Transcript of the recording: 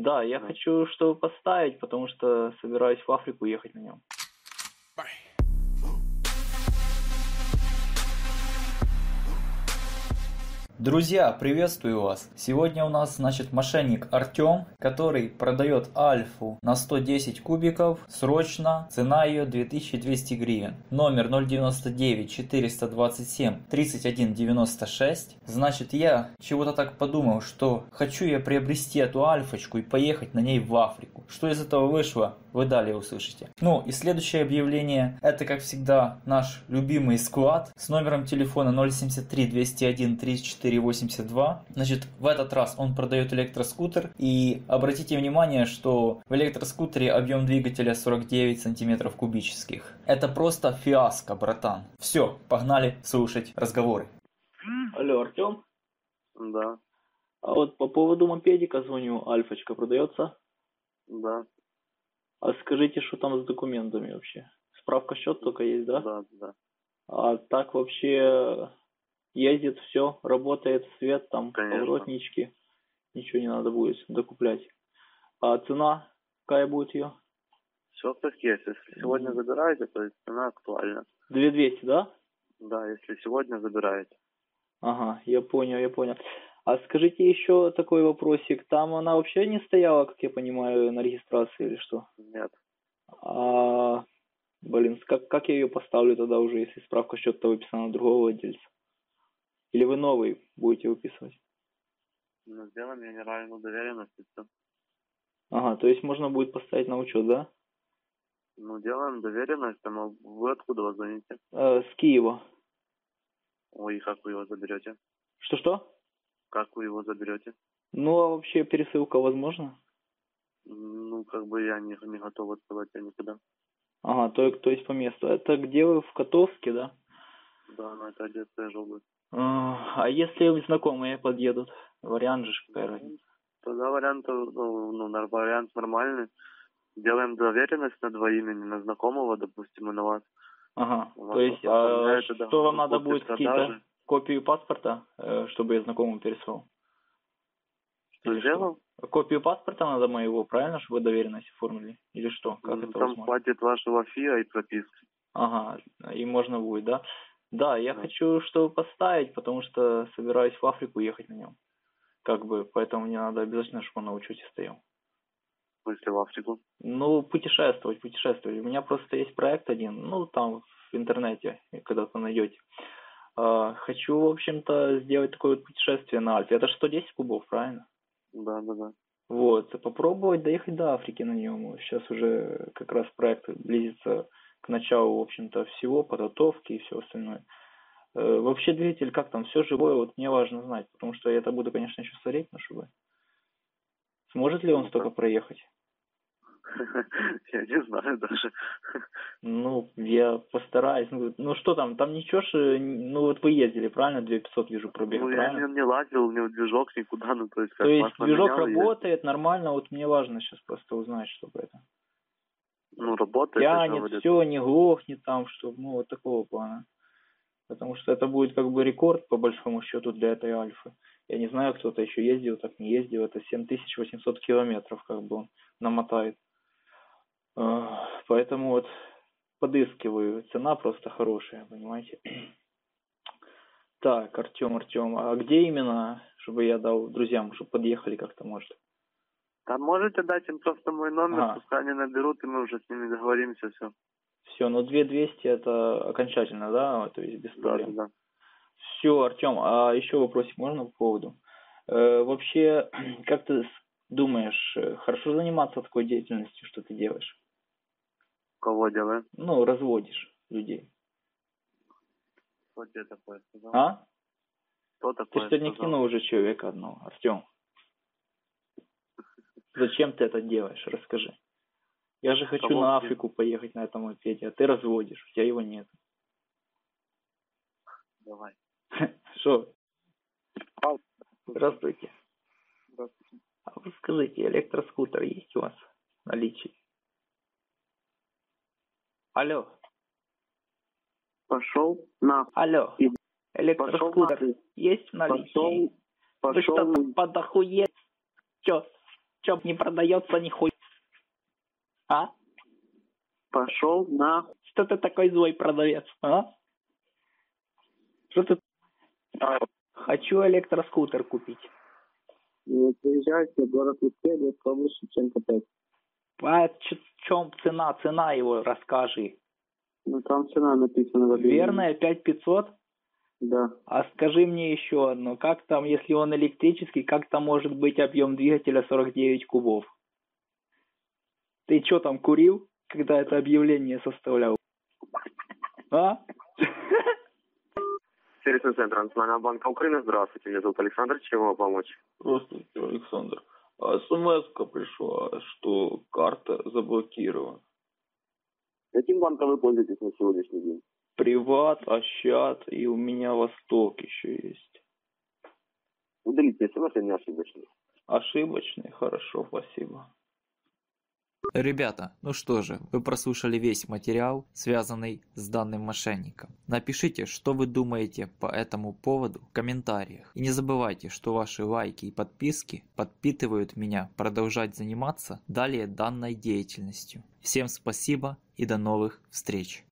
Да, я хочу, чтобы поставить, потому что собираюсь в Африку ехать на нем. Друзья, приветствую вас! Сегодня у нас, мошенник Артем, который продает Альфу на 110 кубиков, срочно, цена ее 2200 гривен. Номер 099 427 31 96. Значит, я чего-то так подумал, что хочу я приобрести эту Альфочку и поехать на ней в Африку. Что из этого вышло, вы далее услышите. Ну и следующее объявление, это как всегда наш любимый склад с номером телефона 073 201 34 82. Значит, в этот раз он продает электроскутер. И обратите внимание, что в электроскутере объем двигателя 49 сантиметров кубических. Это просто фиаско, братан. Все, погнали слушать разговоры. Алло, Артем? Да, А вот по поводу мопедика звоню, Альфочка продается? да, А скажите, что там с документами вообще? Справка счет только есть, да? да. А так вообще ездит все, работает свет, там Конечно. поворотнички, ничего не надо будет докуплять. А цена какая будет ее? Все как есть. Если сегодня забираете, то есть цена актуальна. 2200, да? Да, если сегодня забираете. Ага, я понял. А скажите еще такой вопросик. Там она вообще не стояла, как я понимаю, на регистрации или что? Нет. А, блин, как я ее поставлю тогда уже, если справка счета выписана на другого владельца? Или вы новый будете выписывать? Ну, сделаем генеральную доверенность и все. Ага, то есть можно будет поставить на учет, да? Ну, делаем доверенность, а вы откуда вас звоните? С Киева. Ой, как вы его заберете? Что-что? Как вы его заберете? Ну, а вообще пересылка возможна? Ну, как бы я не готов отсылать я никуда. Ага, то есть по месту. Это где вы, в Котовске, да? Да, но это Одесса и Жолобы. А если знакомые подъедут? Вариант же, какая разница? Тогда вариант, вариант нормальный. Делаем доверенность на два имени, на знакомого, допустим, и на вас. Ага, У вас то есть, оформляется, да, что вам надо после будет, какие-то продажи. копию паспорта, чтобы я знакомому переслал? Что Или сделал? что? Копию паспорта надо моего, правильно, чтобы вы доверенность оформили? Или что? Как это Там возможно? хватит вашего ФИА и прописки. Ага, и можно будет, да? Да, я Да. хочу, чтобы поставить, потому что собираюсь в Африку ехать на нем. Как бы, поэтому мне надо обязательно, чтобы он на учете стоял. В смысле, в Африку? Ну, путешествовать. У меня просто есть проект один, ну, там в интернете, когда-то найдете. Хочу, в общем-то, сделать такое вот путешествие на Альфе. Это же 110 кубов, правильно? Да. Вот, попробовать доехать до Африки на нем. Сейчас уже как раз проект близится к началу, в общем-то, всего, подготовки и все остальное. Вообще двигатель, как там, все живое, вот мне важно знать, потому что я это буду, конечно, еще смотреть, но чтобы... Сможет ли он столько проехать? Я не знаю даже. Ну, я постараюсь. Ну что там ничего ж, ну вот вы ездили, правильно? 2500 вижу пробег, Ну, правильно? я не лазил, ни в движок, никуда, ну, то есть как То есть масло движок менял, работает нормально, вот мне важно сейчас просто узнать, чтобы это... Ну, работает, я же Тянет, говорю. все, не глохнет там, чтобы, ну, вот такого плана. Потому что это будет как бы рекорд, по большому счету, для этой Альфы. Я не знаю, кто-то еще ездил, так не ездил. Это 7800 километров, как бы он намотает. Поэтому вот подыскиваю. Цена просто хорошая, понимаете. Так, Артем, а где именно, чтобы я дал друзьям, чтобы подъехали как-то, может? Там можете дать им просто мой номер, Ага. пускай они наберут, и мы уже с ними договоримся, все. Все, ну 2200 это окончательно, да? То есть без проблем. Да. Все, Артем, а еще вопросик можно по поводу? Вообще, как ты думаешь, хорошо заниматься такой деятельностью, что ты делаешь? Кого делаем? Ну, разводишь людей. Кто тебе такое сказал? А? Кто Ты такое сегодня сказал? кинул уже человека одного, Артем. Зачем ты это делаешь? Расскажи. Я же хочу Кого на кинул? Африку поехать на этом мопеде, а ты разводишь, у тебя его нет. Давай. Что? Здравствуйте. Здравствуйте. А вы скажите, электроскутер есть у вас в наличии? Алло. Пошел нахуй. Алло. Электроскутер есть в наличии? Вы что, подохуеть? Чё? Чё, не продается нихуя? А? Пошел нахуй. Что ты такой злой продавец, а? Что ты... Хочу электроскутер купить. Приезжайте в город Литве, область Шевченко 5. А чем цена? Цена его расскажи. Ну там цена написана в объявлении. Верная, 5500? Да. А скажи мне еще одно, как там, если он электрический, как там может быть объем двигателя 49 кубов? Ты что там курил, когда это объявление составлял? А? Сервисный центр Национального банка Украины. Здравствуйте, меня зовут Александр. Чем вам помочь? Здравствуйте, Александр. СМС-ка пришла, что карта заблокирована. Каким банком вы пользуетесь на сегодняшний день? Приват, Ощад и у меня Восток еще есть. Удалите смс, не ошибочный. Ошибочный? Хорошо, спасибо. Ребята, ну что же, вы прослушали весь материал, связанный с данным мошенником. Напишите, что вы думаете по этому поводу в комментариях. И не забывайте, что ваши лайки и подписки подпитывают меня продолжать заниматься далее данной деятельностью. Всем спасибо и до новых встреч!